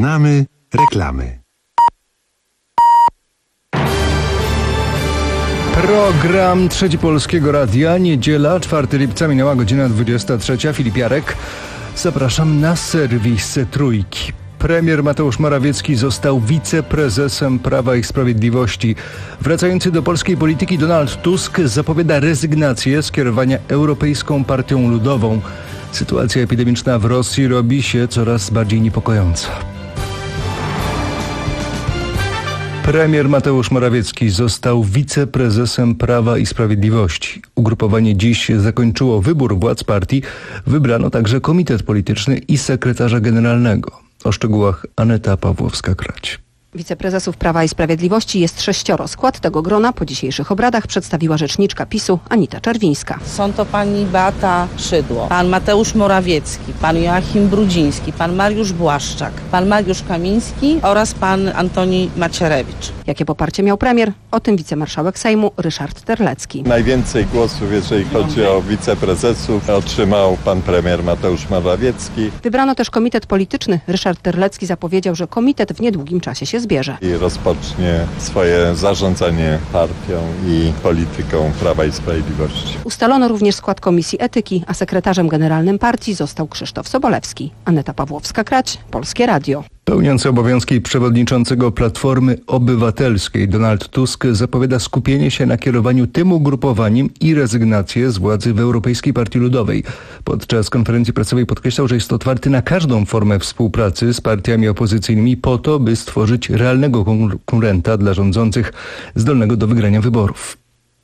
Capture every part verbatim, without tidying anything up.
Żegnamy reklamy. Program Trzeci Polskiego Radia, niedziela, czwartego lipca, minęła godzina dwudziesta trzecia. Filip Jarek. Zapraszam na serwis Trójki. Premier Mateusz Morawiecki został wiceprezesem Prawa i Sprawiedliwości. Wracający do polskiej polityki Donald Tusk zapowiada rezygnację z kierowania Europejską Partią Ludową. Sytuacja epidemiczna w Rosji robi się coraz bardziej niepokojąca. Premier Mateusz Morawiecki został wiceprezesem Prawa i Sprawiedliwości. Ugrupowanie dziś zakończyło wybór władz partii. Wybrano także komitet polityczny i sekretarza generalnego. O szczegółach Aneta Pawłowska-Krać. Wiceprezesów Prawa i Sprawiedliwości jest sześcioro. Skład tego grona po dzisiejszych obradach przedstawiła rzeczniczka PiSu Anita Czerwińska. Są to pani Beata Szydło, pan Mateusz Morawiecki, pan Joachim Brudziński, pan Mariusz Błaszczak, pan Mariusz Kamiński oraz pan Antoni Macierewicz. Jakie poparcie miał premier? O tym wicemarszałek Sejmu Ryszard Terlecki. Najwięcej głosów, jeżeli chodzi o wiceprezesów, otrzymał pan premier Mateusz Morawiecki. Wybrano też komitet polityczny. Ryszard Terlecki zapowiedział, że komitet w niedługim czasie się zbierze. I rozpocznie swoje zarządzanie partią i polityką Prawa i Sprawiedliwości. Ustalono również skład Komisji Etyki, a sekretarzem generalnym partii został Krzysztof Sobolewski. Aneta Pawłowska-Krać, Polskie Radio. Pełniący obowiązki przewodniczącego Platformy Obywatelskiej Donald Tusk zapowiada skupienie się na kierowaniu tym ugrupowaniem i rezygnację z władzy w Europejskiej Partii Ludowej. Podczas konferencji prasowej podkreślał, że jest otwarty na każdą formę współpracy z partiami opozycyjnymi po to, by stworzyć realnego konkurenta dla rządzących zdolnego do wygrania wyborów.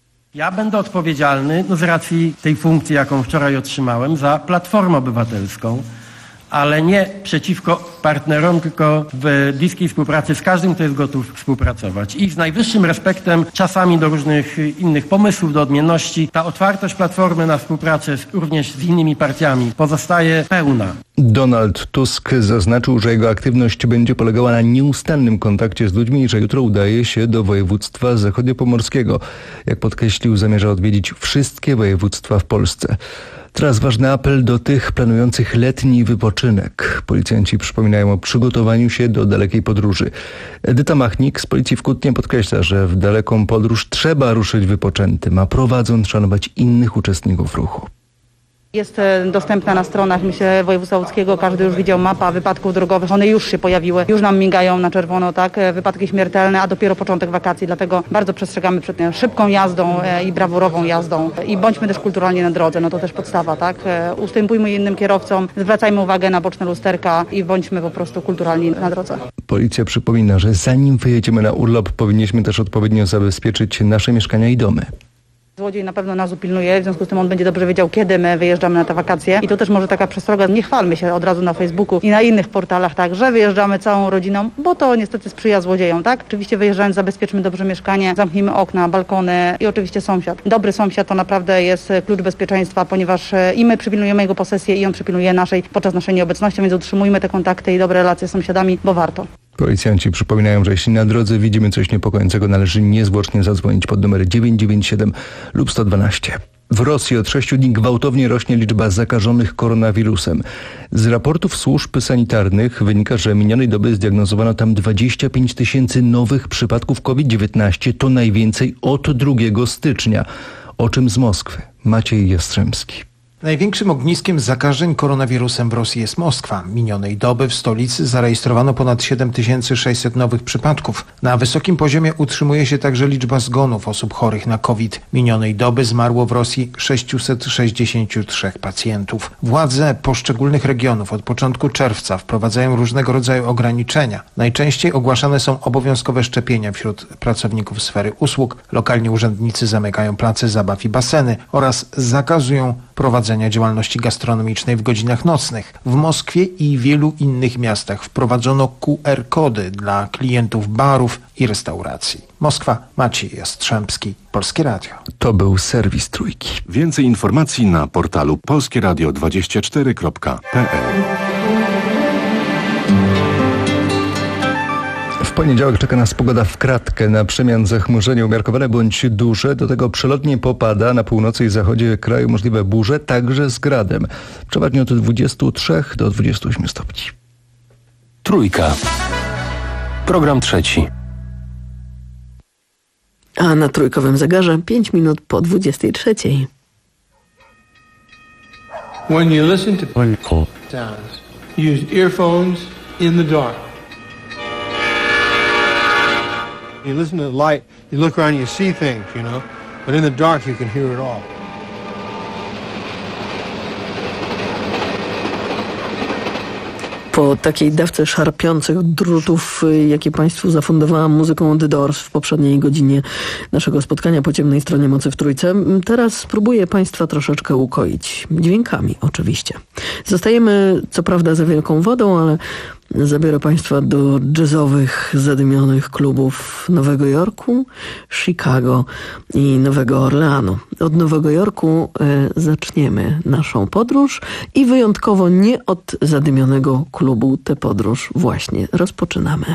Ja będę odpowiedzialny, no z racji tej funkcji, jaką wczoraj otrzymałem, za Platformę Obywatelską, ale nie przeciwko partnerom, tylko w bliskiej współpracy z każdym, kto jest gotów współpracować. I z najwyższym respektem czasami do różnych innych pomysłów, do odmienności. Ta otwartość Platformy na współpracę z, również z innymi partiami pozostaje pełna. Donald Tusk zaznaczył, że jego aktywność będzie polegała na nieustannym kontakcie z ludźmi i że jutro udaje się do województwa zachodniopomorskiego. Jak podkreślił, zamierza odwiedzić wszystkie województwa w Polsce. Teraz ważny apel do tych planujących letni wypoczynek. Policjanci przypominają o przygotowaniu się do dalekiej podróży. Edyta Machnik z Policji w Kutnie podkreśla, że w daleką podróż trzeba ruszyć wypoczętym, a prowadząc szanować innych uczestników ruchu. Jest dostępna na stronach, myślę, województwa łódzkiego. Każdy już widział mapa wypadków drogowych. One już się pojawiły. Już nam migają na czerwono, tak? Wypadki śmiertelne, a dopiero początek wakacji. Dlatego bardzo przestrzegamy przed tą szybką jazdą i brawurową jazdą. I bądźmy też kulturalnie na drodze. No to też podstawa, tak? Ustępujmy innym kierowcom, zwracajmy uwagę na boczne lusterka i bądźmy po prostu kulturalni na drodze. Policja przypomina, że zanim wyjedziemy na urlop, powinniśmy też odpowiednio zabezpieczyć nasze mieszkania i domy. Złodziej na pewno nas upilnuje, w związku z tym on będzie dobrze wiedział, kiedy my wyjeżdżamy na te wakacje. I to też może taka przestroga, nie chwalmy się od razu na Facebooku i na innych portalach, tak, że wyjeżdżamy całą rodziną, bo to niestety sprzyja złodziejom, tak? Oczywiście wyjeżdżając zabezpieczmy dobrze mieszkanie, zamknijmy okna, balkony i oczywiście sąsiad. Dobry sąsiad to naprawdę jest klucz bezpieczeństwa, ponieważ i my przypilnujemy jego posesję i on przypilnuje naszej podczas naszej nieobecności, więc utrzymujmy te kontakty i dobre relacje z sąsiadami, bo warto. Policjanci przypominają, że jeśli na drodze widzimy coś niepokojącego, należy niezwłocznie zadzwonić pod numery dziewięć dziewięć siedem lub sto dwanaście. W Rosji od sześciu dni gwałtownie rośnie liczba zakażonych koronawirusem. Z raportów służb sanitarnych wynika, że minionej doby zdiagnozowano tam dwadzieścia pięć tysięcy nowych przypadków COVID dziewiętnaście. To najwięcej od drugiego stycznia. O czym z Moskwy? Maciej Jastrzębski. Największym ogniskiem zakażeń koronawirusem w Rosji jest Moskwa. Minionej doby w stolicy zarejestrowano ponad siedem tysięcy sześćset nowych przypadków. Na wysokim poziomie utrzymuje się także liczba zgonów osób chorych na COVID. Minionej doby zmarło w Rosji sześćset sześćdziesiąt trzy pacjentów. Władze poszczególnych regionów od początku czerwca wprowadzają różnego rodzaju ograniczenia. Najczęściej ogłaszane są obowiązkowe szczepienia wśród pracowników sfery usług. Lokalni urzędnicy zamykają place zabaw i baseny oraz zakazują prowadzenia działalności gastronomicznej w godzinach nocnych. W Moskwie i wielu innych miastach wprowadzono Q R kody dla klientów barów i restauracji. Moskwa, Maciej Jastrzębski, Polskie Radio. To był serwis Trójki. Więcej informacji na portalu polskie radio dwadzieścia cztery kropka p l. W poniedziałek czeka nas pogoda w kratkę. Na przemian zachmurzenie umiarkowane bądź duże. Do tego przelotnie popada. Na północy i zachodzie kraju możliwe burze, także z gradem. Przeważnie od dwudziestu trzech do dwudziestu ośmiu stopni. Trójka. Program trzeci. A na trójkowym zegarze pięć minut po dwudziestej trzeciej. When you listen to sounds, use earphones in the dark. You listen to the light, you look around, you see things, you know, but in the dark you can hear it all. Po takiej dawce szarpiących drutów, jakie Państwu zafundowałam muzyką The Doors w poprzedniej godzinie naszego spotkania po ciemnej stronie mocy w Trójce, teraz spróbuję Państwa troszeczkę ukoić. Dźwiękami oczywiście. Zostajemy co prawda za wielką wodą, ale zabiorę Państwa do jazzowych, zadymionych klubów Nowego Jorku, Chicago i Nowego Orleanu. Od Nowego Jorku y, zaczniemy naszą podróż i wyjątkowo nie od zadymionego klubu tę podróż właśnie rozpoczynamy.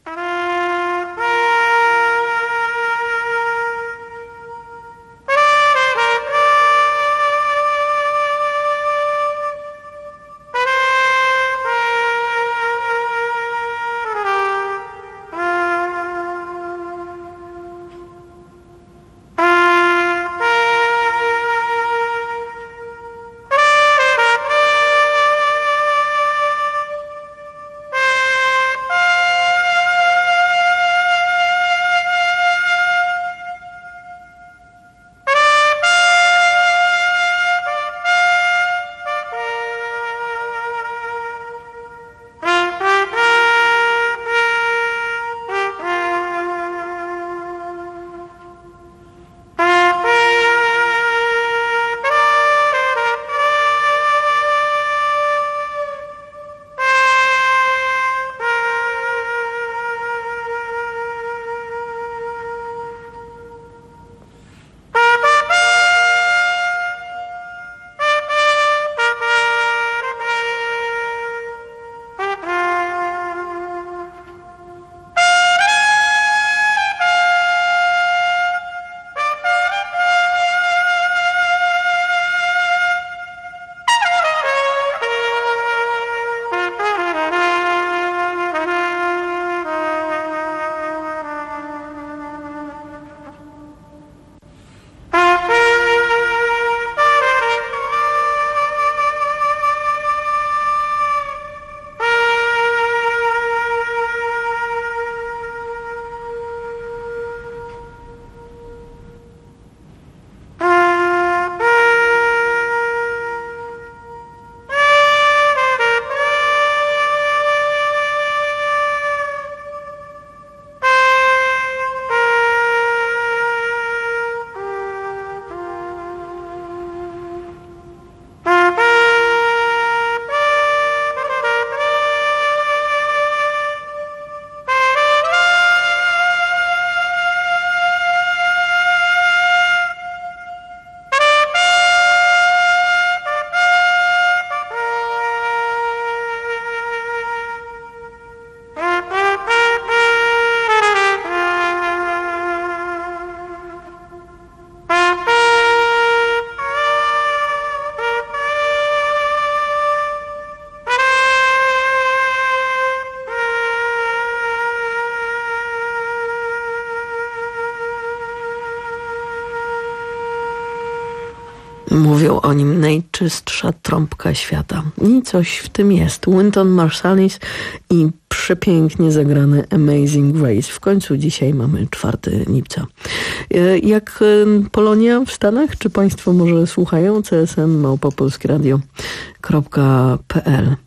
Mówią o nim najczystsza trąbka świata. I coś w tym jest. Wynton Marsalis i przepięknie zagrany Amazing Grace. W końcu dzisiaj mamy czwartego lipca. Jak Polonia w Stanach? Czy Państwo może słuchają? C S M małpa polskieradio kropka p l.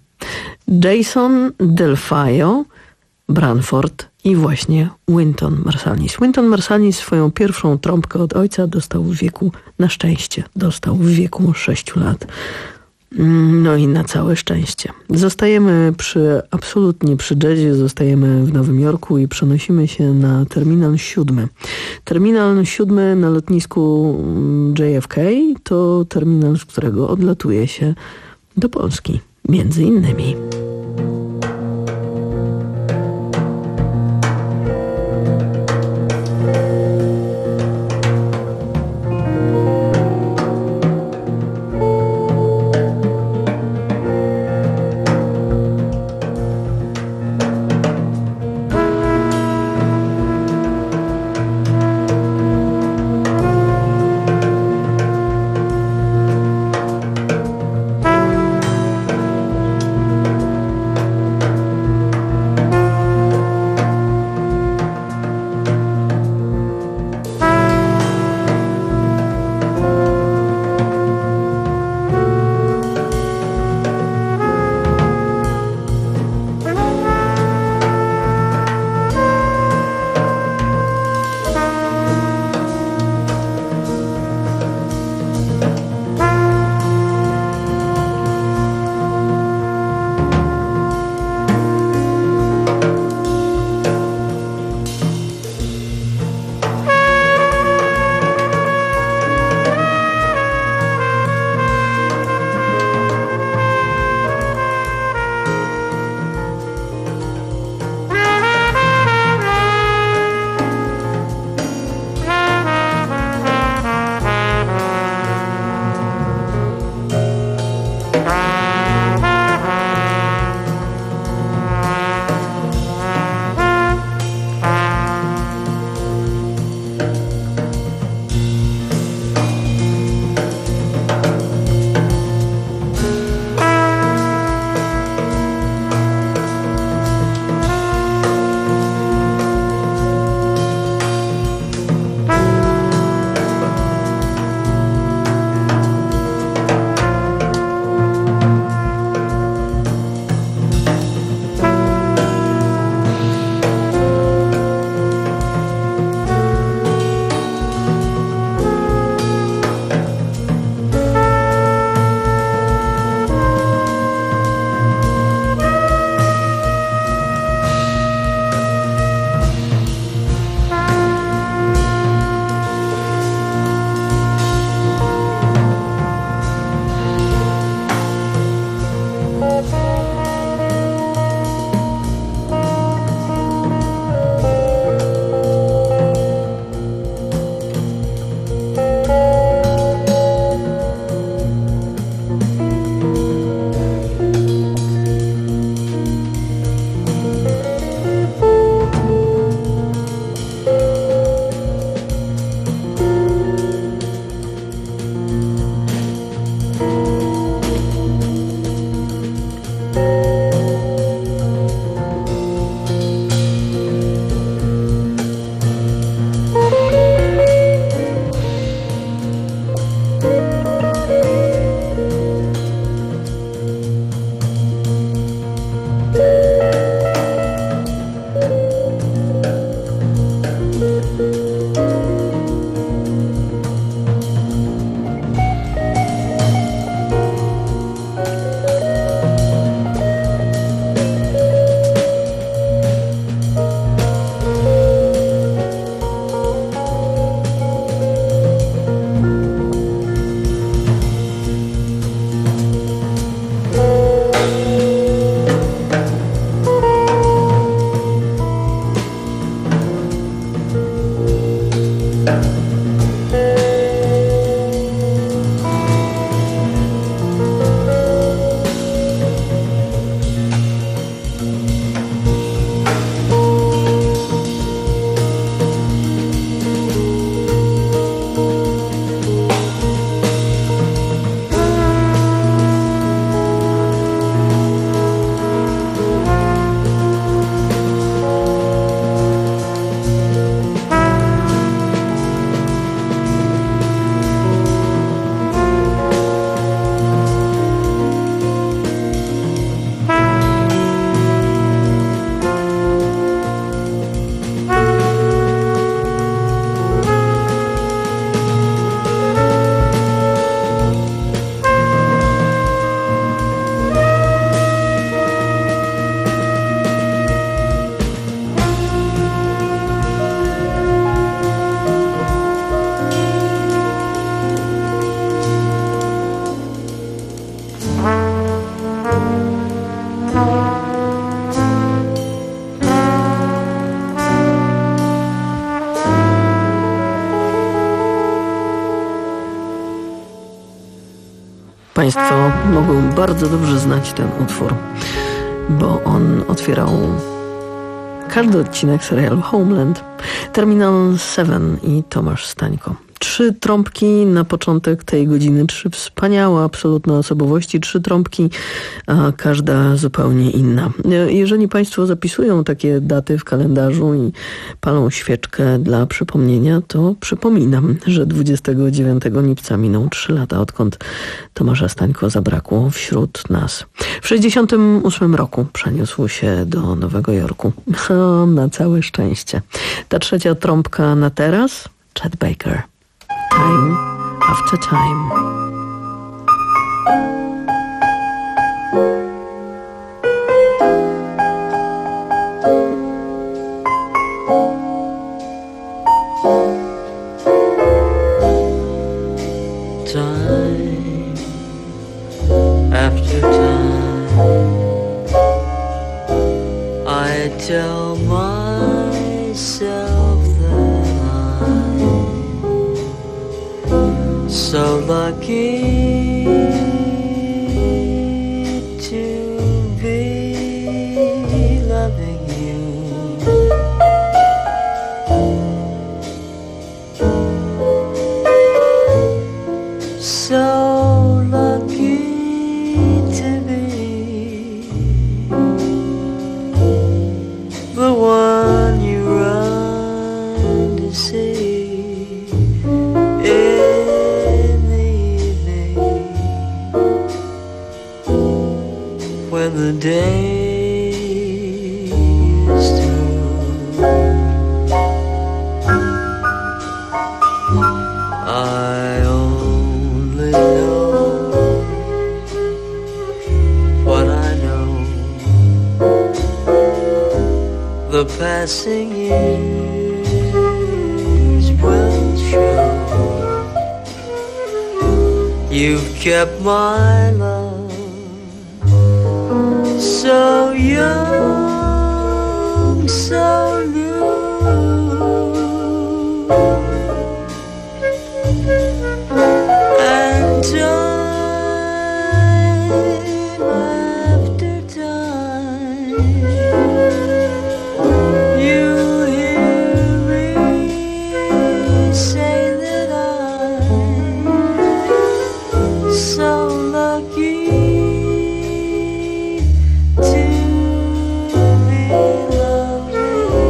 Jason Delfayo, Branford i właśnie Wynton Marsalis. Wynton Marsalis swoją pierwszą trąbkę od ojca dostał w wieku, na szczęście, dostał w wieku sześciu lat. No i na całe szczęście. Zostajemy przy, absolutnie przy jazzie, zostajemy w Nowym Jorku i przenosimy się na terminal siódmy. Terminal siódmy na lotnisku J F K to terminal, z którego odlatuje się do Polski, między innymi. Państwo mogą bardzo dobrze znać ten utwór, bo on otwierał każdy odcinek serialu Homeland. Terminal siedem i Tomasz Stańko. Trzy trąbki na początek tej godziny, trzy wspaniałe, absolutne osobowości, trzy trąbki, a każda zupełnie inna. Jeżeli Państwo zapisują takie daty w kalendarzu i palą świeczkę dla przypomnienia, to przypominam, że dwudziestego dziewiątego lipca minął trzy lata, odkąd Tomasza Stańko zabrakło wśród nas. W sześćdziesiątym ósmym roku przeniósł się do Nowego Jorku. O, na całe szczęście. Ta trzecia trąbka na teraz, Chet Baker. Time after time. Time after time, I tell myself so lucky to be loving you. So lucky to be the one you run to see. When the day is through, I only know what I know. The passing years will show. You've kept my love so young, so new, and time after time, you hear me say that I'm so lucky to be loving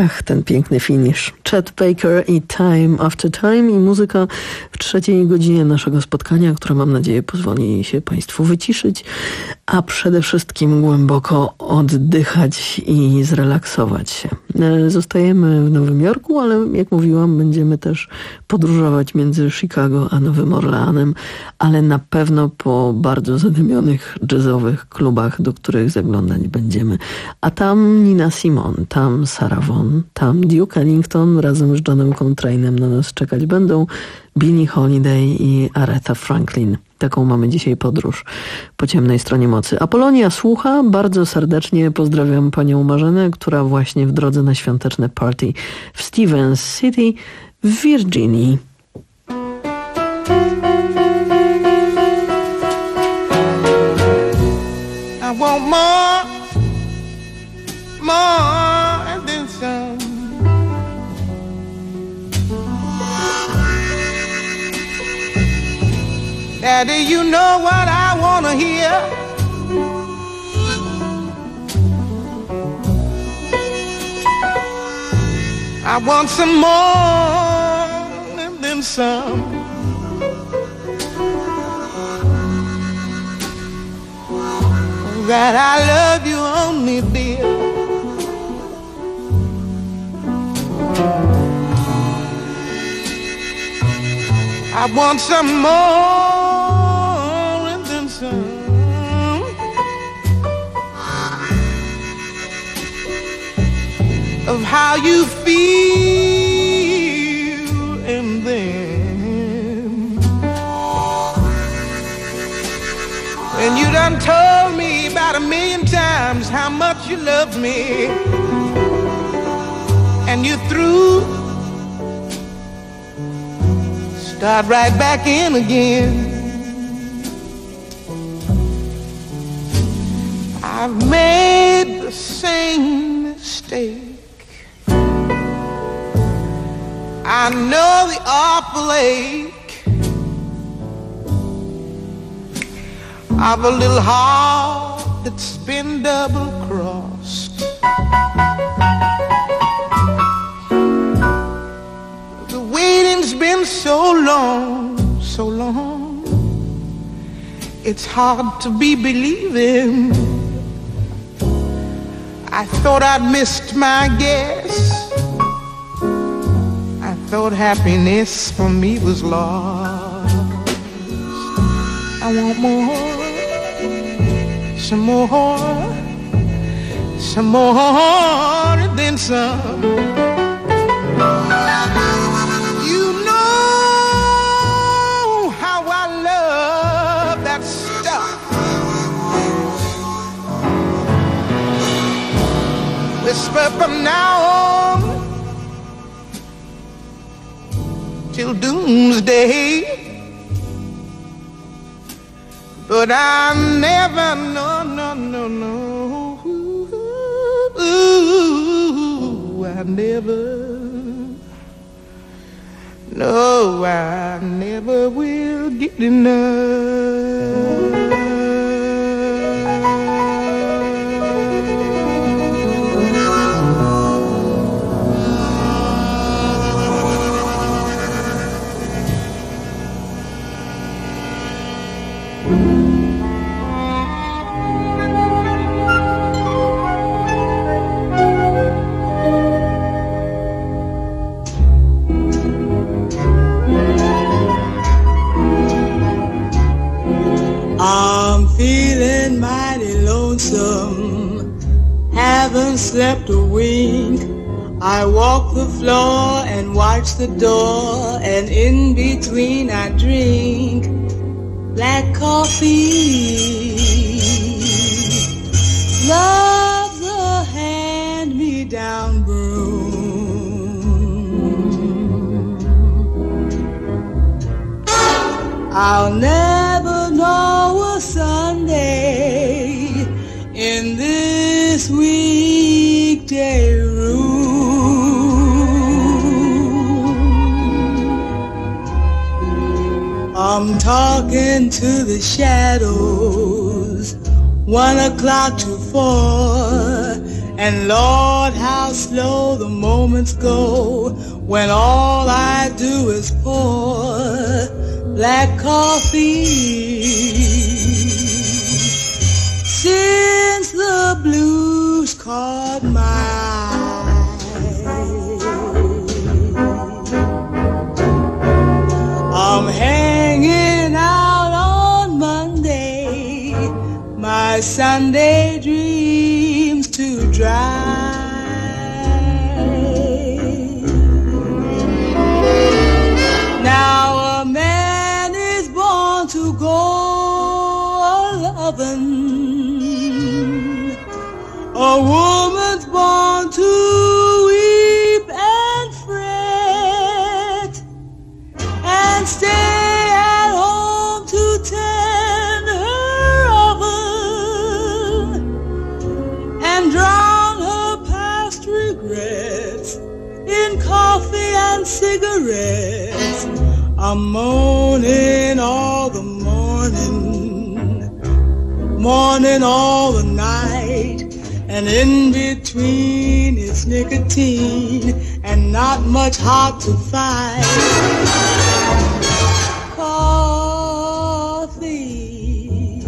Ach, ten piękny finish. Chet Baker i Time After Time i muzyka w trzeciej godzinie naszego spotkania, która mam nadzieję pozwoli się Państwu wyciszyć, a przede wszystkim głęboko oddychać i zrelaksować się. Zostajemy w Nowym Jorku, ale jak mówiłam, będziemy też podróżować między Chicago a Nowym Orleanem, ale na pewno po bardzo zadymionych jazzowych klubach, do których zaglądać będziemy. A tam Nina Simone, tam Sarah Vaughan, tam Duke Ellington razem z Johnem Coltrane'em na nas czekać będą, Billie Holiday i Aretha Franklin. Taką mamy dzisiaj podróż po ciemnej stronie mocy. Apolonia słucha, bardzo serdecznie pozdrawiam panią Marzenę, która właśnie w drodze na świąteczne party w Stevens City w Virginii. I want more, more than some. Daddy, you know what I wanna hear. I want some more than some. That I love you only, dear. I want some more than some. Of how you feel, and then when you done told me about a million times how much you love me, and you through, start right back in again. I've made the same mistake. I know the awful ache of a little heart that's been double-crossed. The waiting's been so long, so long, it's hard to be believing. I thought I'd missed my guess. I thought happiness for me was lost. I want more, some more, some more than some. You know how I love that stuff. Whisper from now on till doomsday, but I never, no, no, no, no, ooh, I never, no, I never will get enough. I'm feeling mighty lonesome, haven't slept a wink. I walk the floor and watch the door, and in between I drink black coffee. Love's a hand-me-down broom. I'll never know a Sunday in this weekday room. I'm talking to the shadows, one o'clock to four, And Lord, how slow the moments go when all I do is pour black coffee. Since the blues caught my eye, I'm hanging out on Monday, my Sunday dreams to dry. Now a man is born to go a-lovin', a woman's born to weep and fret, and stay at home to tend her oven and drown her past regrets in coffee and cigarettes. I'm moaning all the morning, morning all the night, and in between it's nicotine and not much hot to fight. Coffee,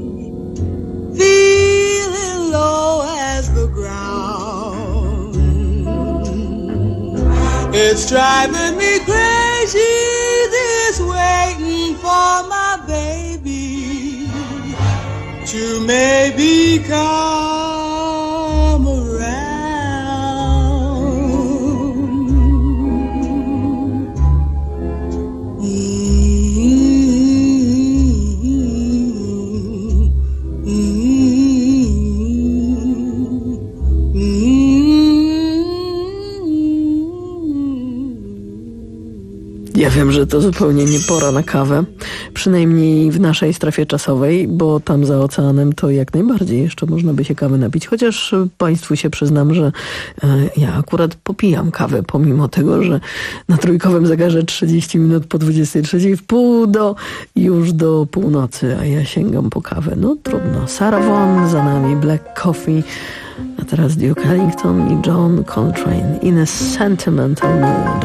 feeling low as the ground. It's driving me crazy, this waiting for my baby to maybe come around. Mm-hmm. Mm-hmm. Ja wiem, że to zupełnie nie pora na kawę, przynajmniej w naszej strefie czasowej, bo tam za oceanem to jak najbardziej jeszcze można by się kawy napić, chociaż Państwu się przyznam, że ja akurat popijam kawę, pomimo tego, że na trójkowym zegarze trzydzieści minut po dwudziestej trzeciej, w pół do, już do północy, a ja sięgam po kawę. No trudno. Sarah Vaughan, za nami Black Coffee, a teraz Duke Ellington i John Coltrane in a Sentimental Mood.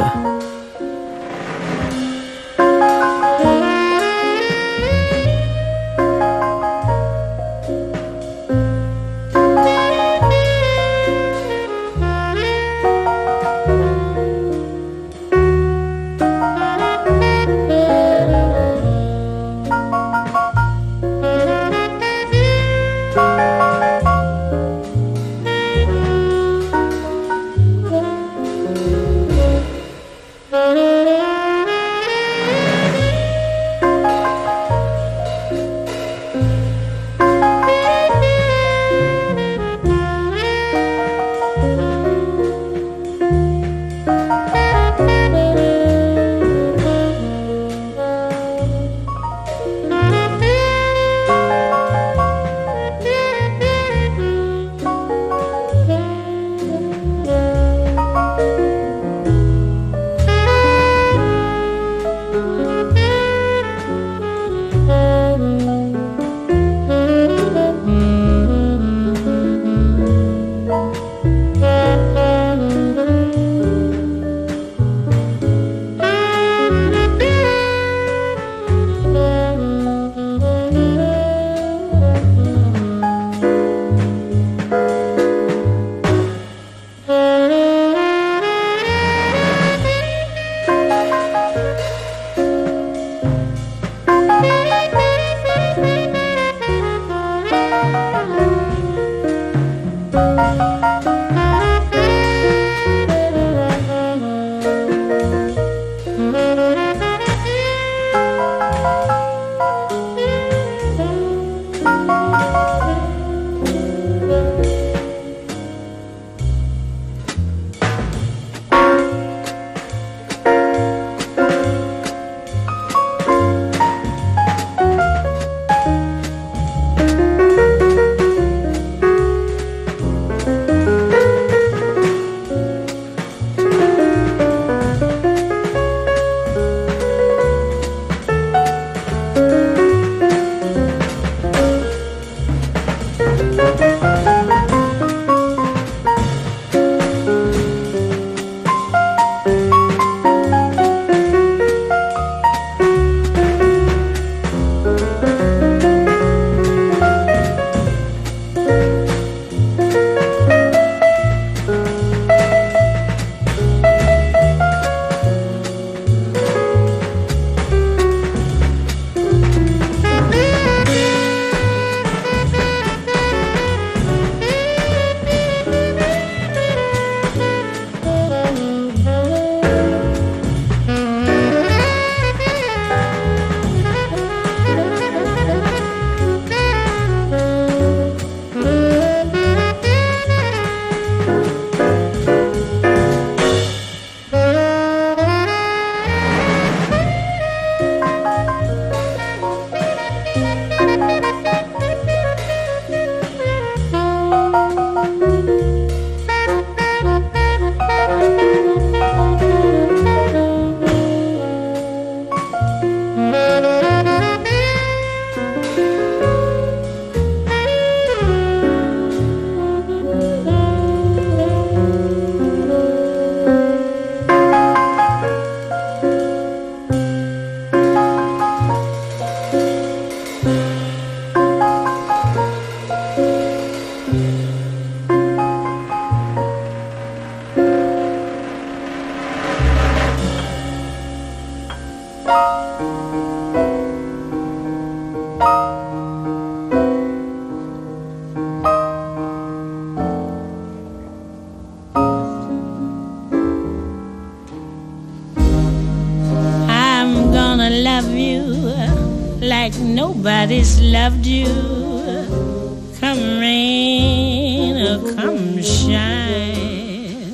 like nobody's loved you. Come rain or come shine,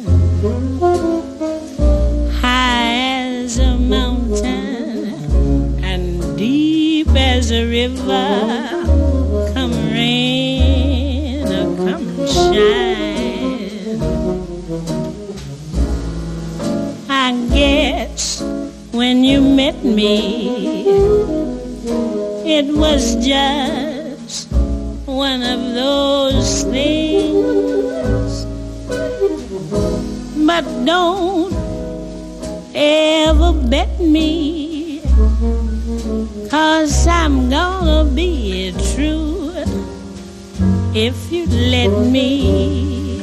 high as a mountain and deep as a river. Come rain or come shine. I guess when you met me, it was just one of those things. But don't ever bet me, 'cause I'm gonna be true if you let me.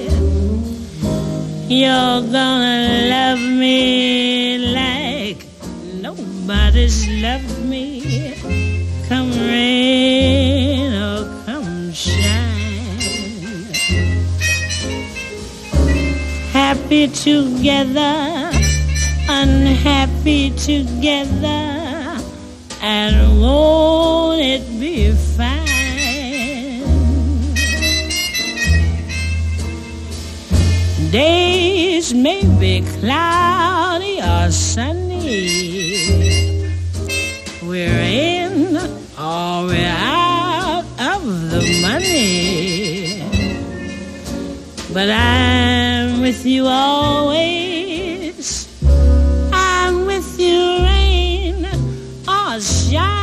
You're gonna love me like nobody's loved me. Come rain or come shine. Happy together, unhappy together, and won't it be fine? Days may be cloudy or sunny, we're in or we're out of the money, but I'm with you always. I'm with you rain or shine.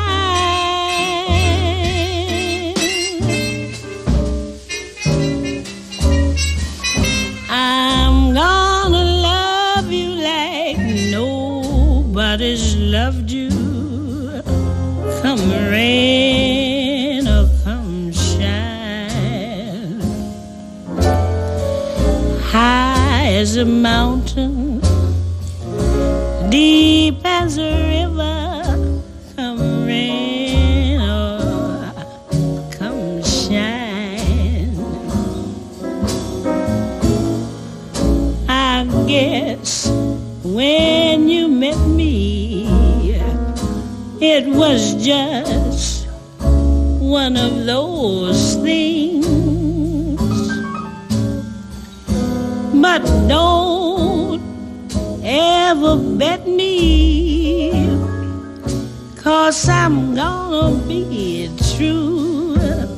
I'm gonna love you like nobody's loved you. Come rain or come shine, high as a mountain, deep as a river. Come rain or come shine. I guess when you met me, it was just one of those things. But don't ever bet me, 'cause I'm gonna be true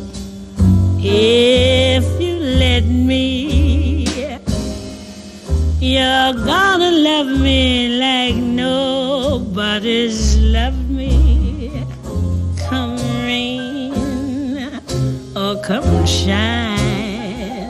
if you let me. You're gonna love me like nobody's loved me. Come rain or come shine,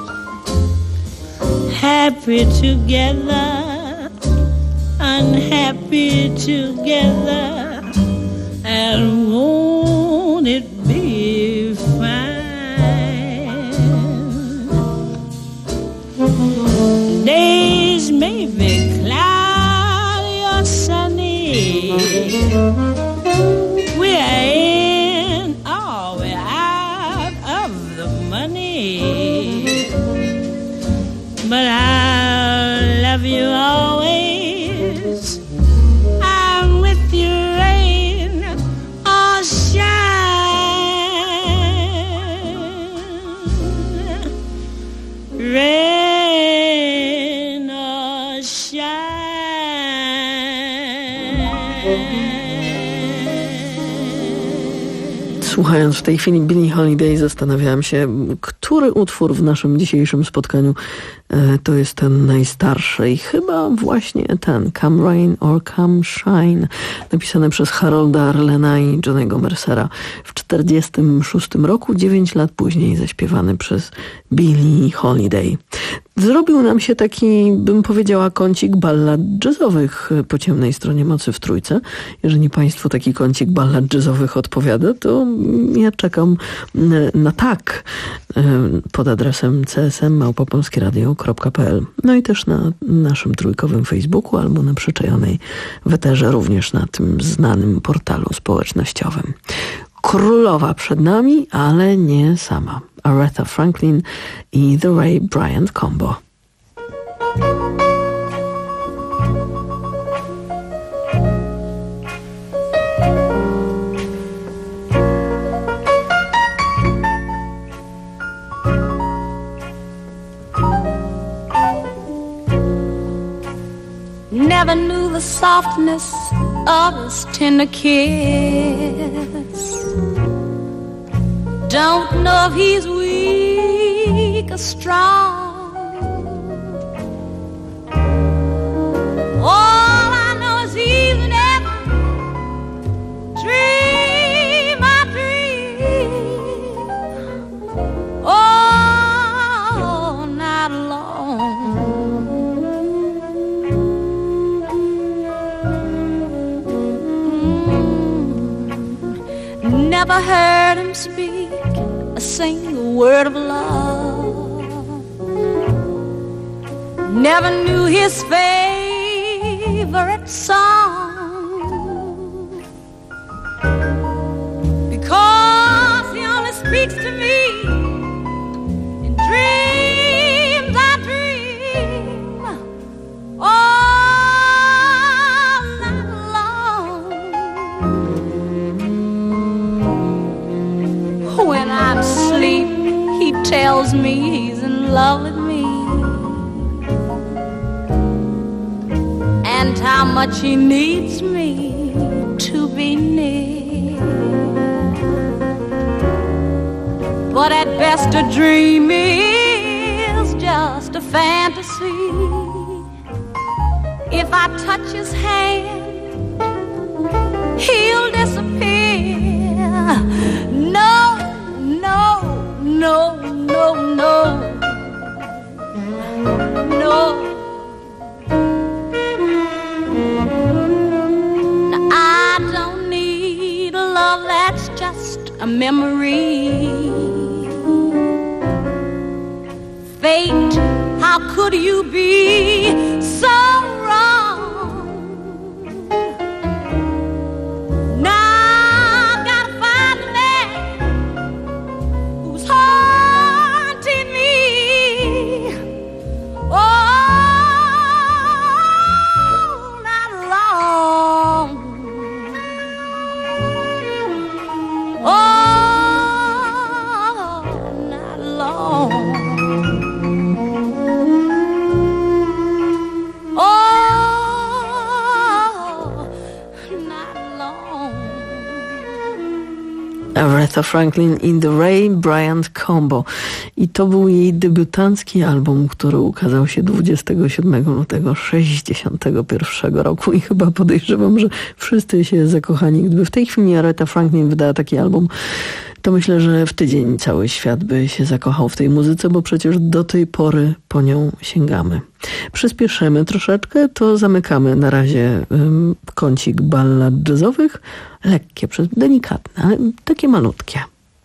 happy together, unhappy together, and won't it be fine? Days may be cloudy or sunny, we're in or we're out of the money, but I'll love you always. I'm with you rain or shine, rain or shine. Słuchając w tej chwili Billie Holiday, zastanawiałam się, który utwór w naszym dzisiejszym spotkaniu e, to jest ten najstarszy i chyba właśnie ten Come Rain or Come Shine, napisany przez Harolda Arlena i Johnny'ego Mercera w czterdziestym szóstym roku, dziewięć lat później zaśpiewany przez Billie Holiday. Zrobił nam się taki, bym powiedziała, kącik ballad jazzowych po ciemnej stronie mocy w Trójce. Jeżeli Państwu taki kącik ballad jazzowych odpowiada, to ja czekam na tak pod adresem c s m małpa polskie radio kropka p l. No i też na naszym trójkowym Facebooku albo na przyczajonej w eterze, również na tym znanym portalu społecznościowym. Królowa przed nami, ale nie sama. Aretha Franklin i The Ray Bryant Combo. softness of his tender kiss. Don't know if he's weak or strong. All I know is he's never dream I dream all night long. Mm. Never heard him speak a single word of love. Never knew his favorite song, because he only speaks to me in dreams I dream all night long. When I'm asleep, he tells me he's in love with me, and how much he needs me to be near. But at best a dream is just a fantasy. If I touch his hand, he'll disappear. No, no, no, no, no, no. That's just a memory. Fate, how could you be so wrong? Now I've got to find a man who's haunting me all night long. All night long. All night long. Aretha Franklin in the Ray Bryant Combo. I to był jej debiutancki album, który ukazał się dwudziestego siódmego lutego sześćdziesiątego pierwszego roku i chyba podejrzewam, że wszyscy się zakochani. Gdyby w tej chwili Aretha Franklin wydała taki album, to myślę, że w tydzień cały świat by się zakochał w tej muzyce, bo przecież do tej pory po nią sięgamy. Przyspieszymy troszeczkę, to zamykamy na razie um, kącik ballad jazzowych. Lekkie, delikatne, ale takie malutkie.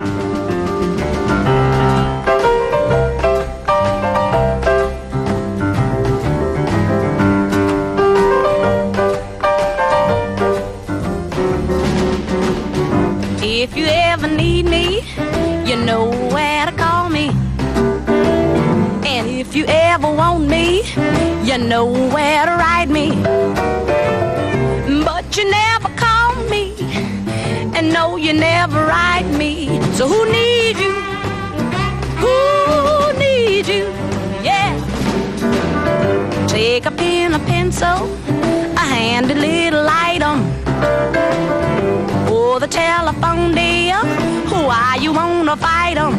If you ever need me, you know where to call me. And if you ever want me, you know where to write me. But you never call me, and no, you never write me. So who needs you? Who needs you? Yeah. Take a pen, a pencil, a handy little item, or the telephone dear, why you wanna fight 'em?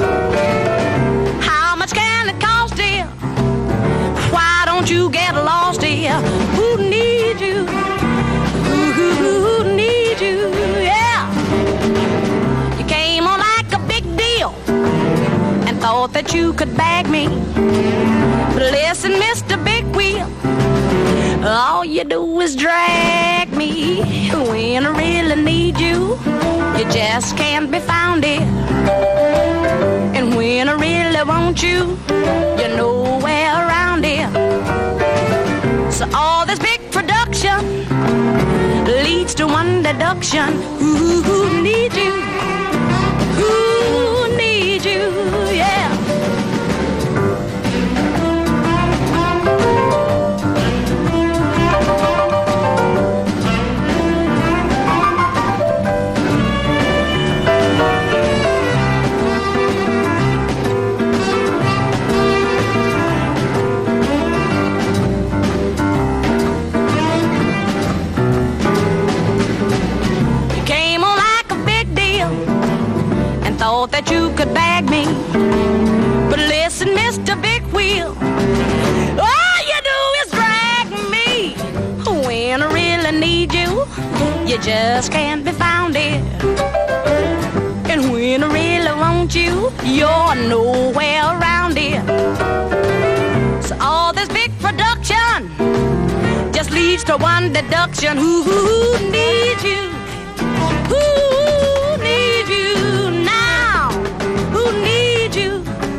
How much can it cost, dear? Why don't you get lost, dear? Who needs you? Who, who, who needs you? Yeah. You came on like a big deal and thought that you could bag me. But listen, Mister Big Wheel, all you do is drag me. When I really need you, you just can't be found here. And when I really want you, you're nowhere around here. So all this big production leads to one deduction. Who, who needs you? Who needs you? Yeah. thought that you could bag me. But listen, Mister Big Wheel, all you do is drag me. When I really need you, you just can't be found here. And when I really want you, you're nowhere around here. So all this big production just leads to one deduction. Who, who, who needs you? Who needs you now? Who needs you?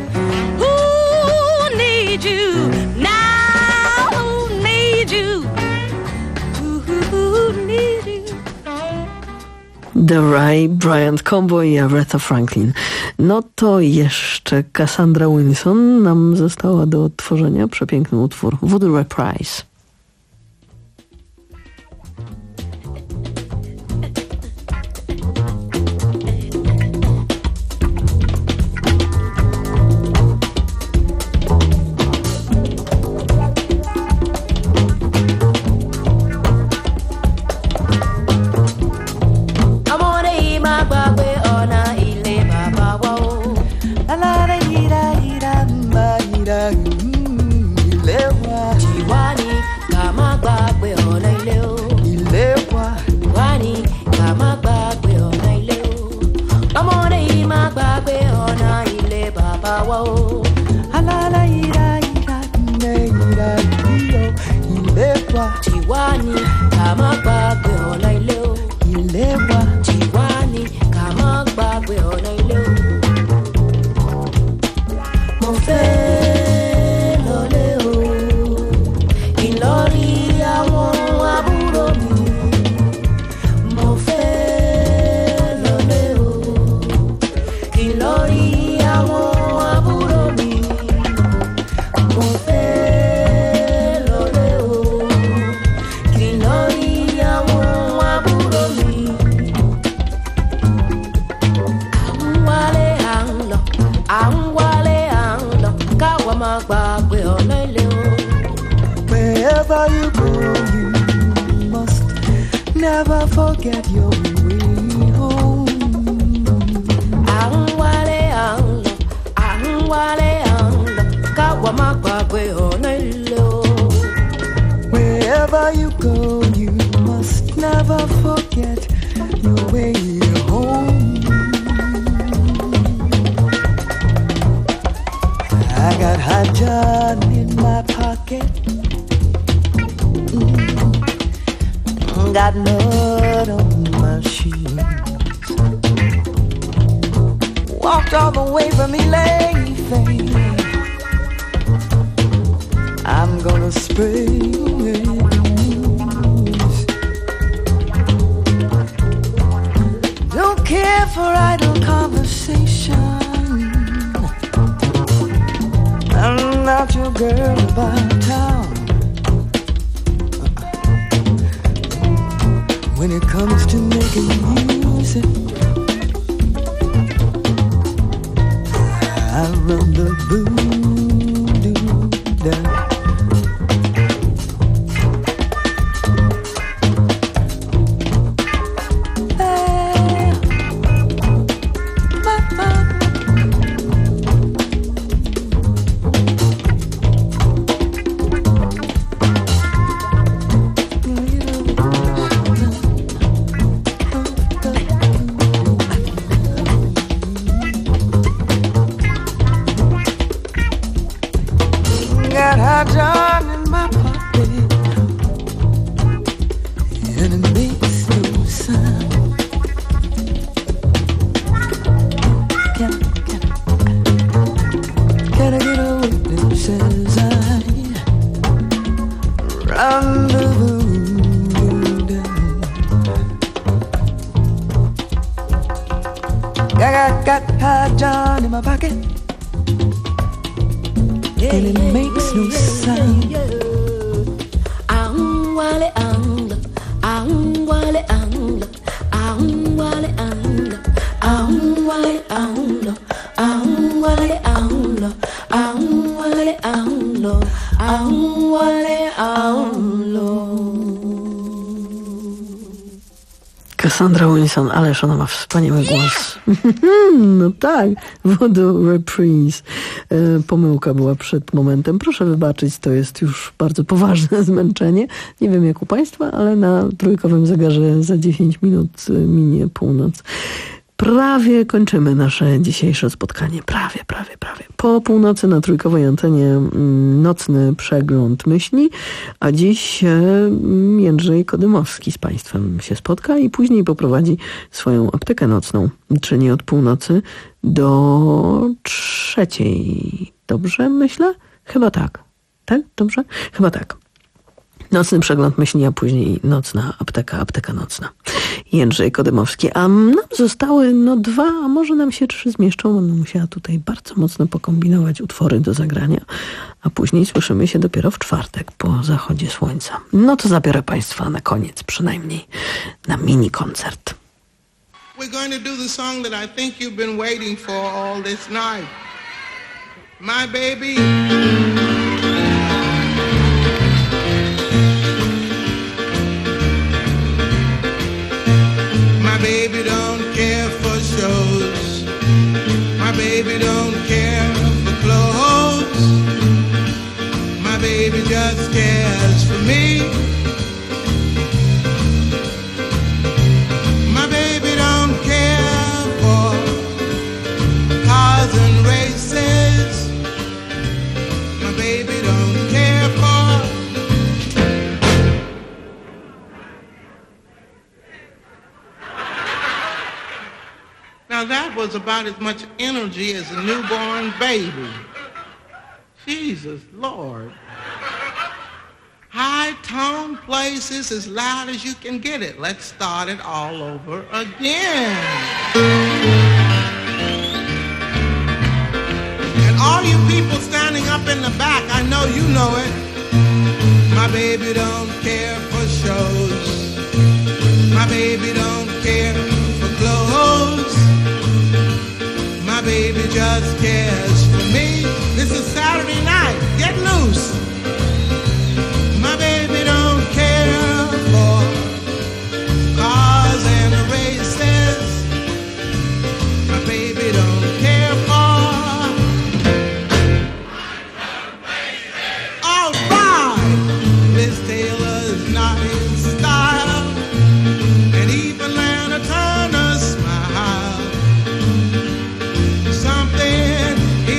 Who needs you now? Who needs you? Who, who, who needs you? The Ray Bryant Combo i Aretha Franklin. No to jeszcze Cassandra Wilson nam została do odtworzenia. Przepiękny utwór Voodoo Reprise. Wherever you go, you must never forget your way home. Angwale anglo, angwale anglo, kawama kwagwe onelo. Wherever you go, you must never forget your way home. I got hot John in my pocket. Mm. Got mud on my shoes. Walked all the way from Elaine. I'm gonna spray wings. Don't care for idle conversation. I'm not your girl about town. When it comes to making music, I run the voodoo down. Got hot John in my pocket, and it makes no sound. Can, can, can I get a witness as I rendezvous down? I got, got hot John in my pocket, and it makes no sound. Angwale anglo, angwale anglo, angwale anglo, angwale anglo, angwale anglo, angwale anglo, angwale anglo. Cassandra Wilson, ależ ona ma wspaniały głos. No tak, Voodoo Reprise. E, pomyłka była przed momentem. Proszę wybaczyć, to jest już bardzo poważne zmęczenie. Nie wiem jak u Państwa, ale na trójkowym zegarze za dziesięć minut minie północ. Prawie kończymy nasze dzisiejsze spotkanie. Prawie, prawie, prawie. Po północy na trójkowej antenie mm, nocny przegląd myśli, a dziś e, Jędrzej Kodymowski z Państwem się spotka i później poprowadzi swoją aptekę nocną, czyli od północy do trzeciej. Dobrze myślę? Chyba tak. Tak? Dobrze? Chyba tak. Nocny przegląd myśli, a później nocna apteka, apteka nocna. Jędrzej Kodymowski. A nam zostały no dwa, a może nam się trzy zmieszczą. Będę musiała tutaj bardzo mocno pokombinować utwory do zagrania. A później słyszymy się dopiero w czwartek po zachodzie słońca. No to zabiorę Państwa na koniec przynajmniej na mini koncert. We're going to do the song that I think you've been waiting for all this night. My baby. My baby don't care for shows. My baby don't care for clothes. My baby just cares for me. My baby don't care for cars and races. My baby don't care for Now that was about as much energy as a newborn baby. Jesus Lord. High tone places as loud as you can get it. Let's start it all over again. And all you people standing up in the back, I know you know it. My baby don't care for shows. My baby don't care for clothes. My baby just cares for me. This is Saturday night. Get loose. My baby don't care for cars and races. My baby don't care for all right. Liz Taylor's not in style, and even Lana Turner's smile. Something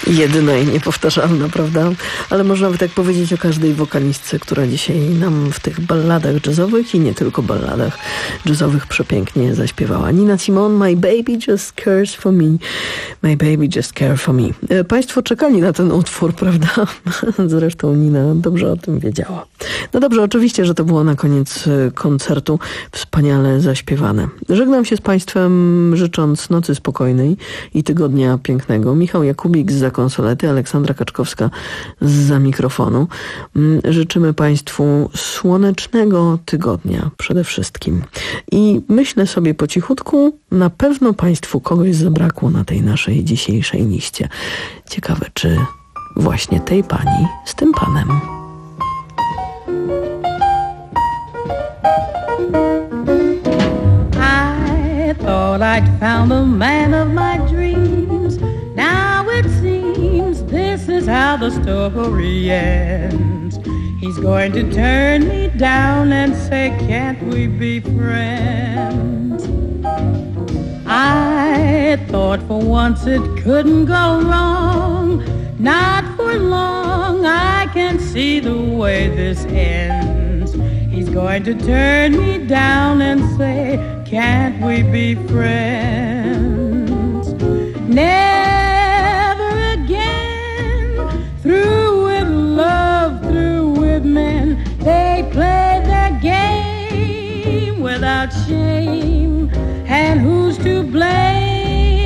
Jedyna i niepowtarzalna, prawda? Ale można by tak powiedzieć o każdej wokalistce, która dzisiaj nam w tych balladach jazzowych i nie tylko balladach jazzowych przepięknie zaśpiewała. Nina Simone, My Baby Just Cares For Me. My Baby Just Cares For Me. Państwo czekali na ten utwór, prawda? Zresztą Nina dobrze o tym wiedziała. No dobrze, oczywiście, że to było na koniec koncertu wspaniale zaśpiewane. Żegnam się z Państwem, życząc nocy spokojnej i tygodnia pięknego. Michał Jakubik za konsolety, Aleksandra Kaczkowska za mikrofonu. Życzymy Państwu słonecznego tygodnia przede wszystkim. I myślę sobie po cichutku, na pewno Państwu kogoś zabrakło na tej naszej dzisiejszej liście. Ciekawe, czy właśnie tej pani z tym panem. I thought I'd found the man of my dreams. Now it seems this is how the story ends. He's going to turn me down and say, can't we be friends? I thought for once it couldn't go wrong. Not for long, I can see the way this ends. He's going to turn me down and say, can't we be friends? Never again, through with love, through with men. They play their game without shame, and who's to blame?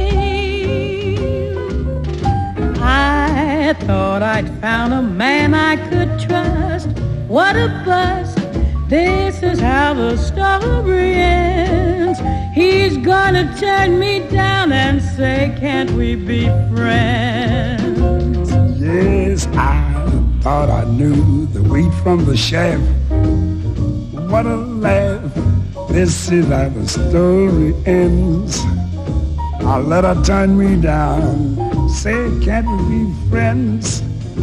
I thought I'd found a man I could trust. What a bust. This is how the story ends. He's gonna turn me down and say, can't we be friends? Yes, I thought I knew the wheat from the chaff. What a laugh. This is how the story ends. I let her turn me down, say, can't we be friends?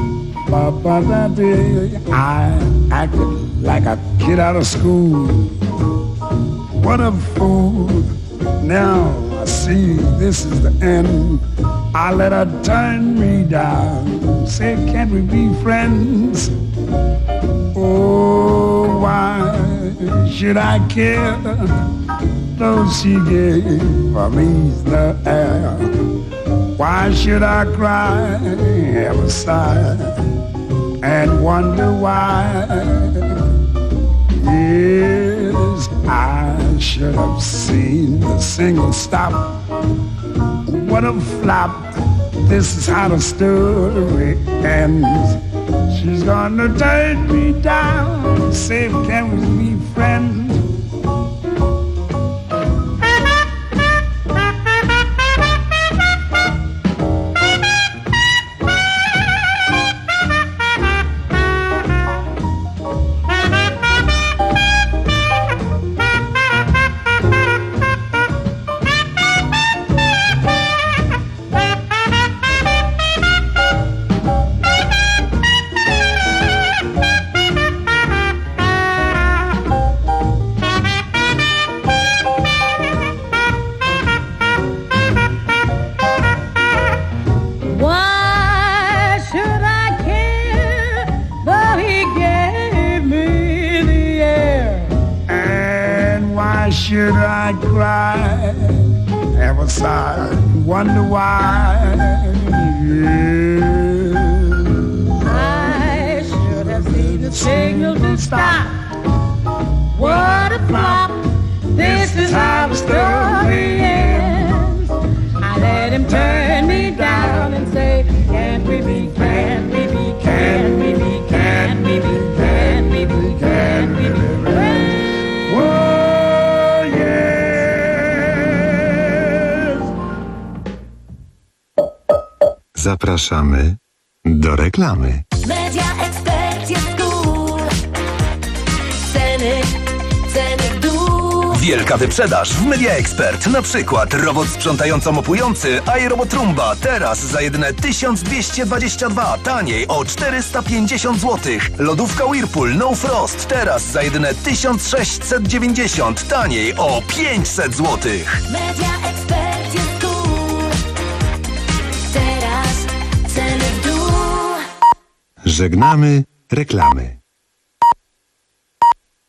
I acted like a kid out of school. What a fool. Now I see this is the end. I let her turn me down, say, can't we be friends? Oh, why should I care? Though she gave for me the air. Why should I cry, ever sigh, and wonder why? Yes, I should have seen the single stop. What a flop. This is how the story ends. She's gonna turn me down, say, can we be friends? Should I cry, ever sigh, wonder why? Yes. I should have seen the signal to stop. What a flop. This is how the story ends. I let him turn me down and say, can't we be, can't we be, can't we be, can't we be, can't we be, can't we be friends? Zapraszamy do reklamy. Media Expert jest cool. Ceny, ceny w dół. Wielka wyprzedaż w Media Expert. Na przykład robot sprzątająco-mopujący iRobot Roomba teraz za jedyne tysiąc dwieście dwadzieścia dwa, taniej o czterysta pięćdziesiąt złotych. Lodówka Whirlpool No Frost teraz za jedyne tysiąc sześćset dziewięćdziesiąt, taniej o pięćset złotych. Media Expert jest cool. Teraz ceny Żegnamy reklamy.